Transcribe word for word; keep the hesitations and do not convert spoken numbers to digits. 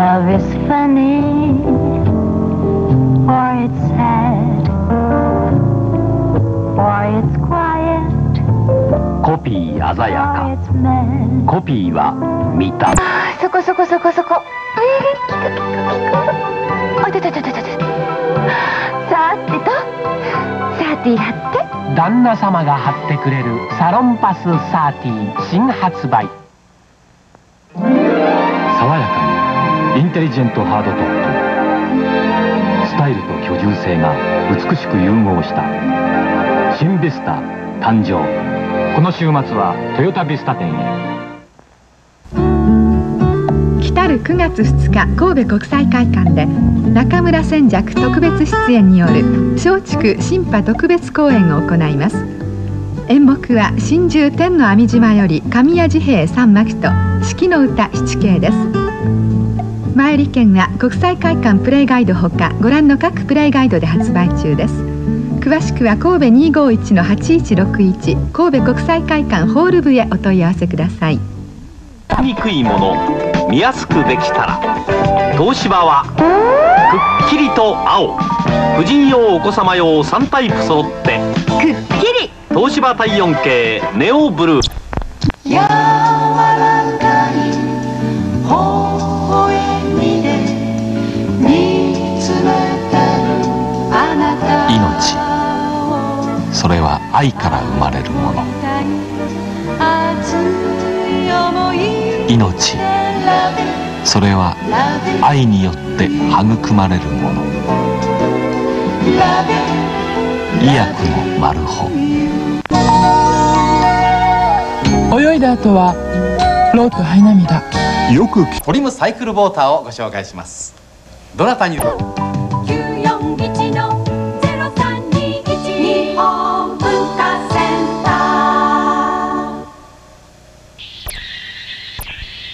Love is funny or it's sad or it's quiet コピー鮮や or か it's mad コピーは見たそこそこそこそこ。あ、出た出た出た。さてと、さてやって。 旦那様が貼ってくれるサロンパスサーティー新発売。爽やかにインテリジェントハードトップ、スタイルと居住性が美しく融合した新ビスタ誕生。この週末はトヨタビスタ店へ。 来たるくがつふつか神戸国際会館で中村千尺特別出演による松竹新派特別公演を行います。演目は心中天の網島より神谷治兵衛三幕と四季の歌七景です。前売券は国際会館プレイガイドほかご覧の各プレイガイドで発売中です。詳しくは神戸 にーごーいちのはちいちろくいち 神戸国際会館ホール部へお問い合わせください。 見にくいもの見やすくできたら東芝はくっきりと青、婦人用お子様用さんタイプ揃ってくっきり東芝体温計ネオブルー。 柔らかい微笑みで見つめてるあなたを命、それは愛から生まれるもの。 熱い想い命、それは愛によって育まれるもの。医薬のマルホ。 泳いだ後はローとハイ涙。 よくトリムサイクルボーターをご紹介します。どなたに